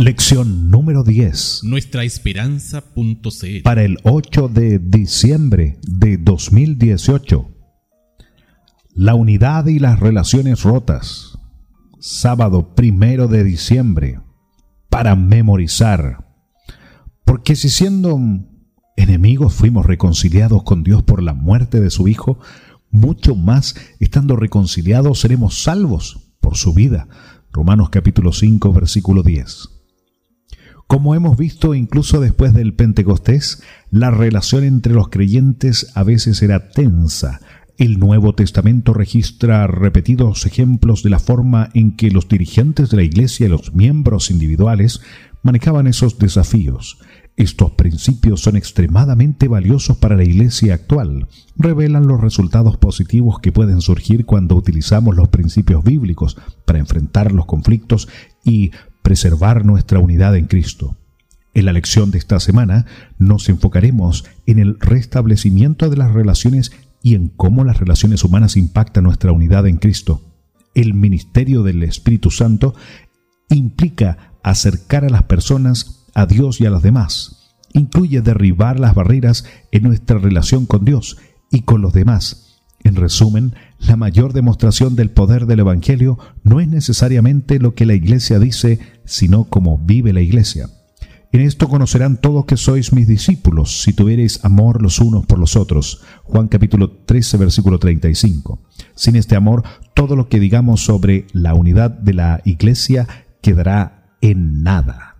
Lección número 10. Nuestraesperanza.cl. Para el 8 de diciembre de 2018. La unidad y las relaciones rotas. Sábado 1 de diciembre. Para memorizar. Porque si siendo enemigos fuimos reconciliados con Dios por la muerte de su Hijo, mucho más estando reconciliados seremos salvos por su vida. Romanos capítulo 5, versículo 10. Como hemos visto incluso después del Pentecostés, la relación entre los creyentes a veces era tensa. El Nuevo Testamento registra repetidos ejemplos de la forma en que los dirigentes de la Iglesia y los miembros individuales manejaban esos desafíos. Estos principios son extremadamente valiosos para la Iglesia actual. Revelan los resultados positivos que pueden surgir cuando utilizamos los principios bíblicos para enfrentar los conflictos y preservar nuestra unidad en Cristo. En la lección de esta semana nos enfocaremos en el restablecimiento de las relaciones y en cómo las relaciones humanas impactan nuestra unidad en Cristo. El ministerio del Espíritu Santo implica acercar a las personas a Dios y a los demás. Incluye derribar las barreras en nuestra relación con Dios y con los demás. En resumen, la mayor demostración del poder del Evangelio no es necesariamente lo que la Iglesia dice, sino cómo vive la Iglesia. En esto conocerán todos que sois mis discípulos, si tuviereis amor los unos por los otros. Juan capítulo 13, versículo 35. Sin este amor, todo lo que digamos sobre la unidad de la Iglesia quedará en nada.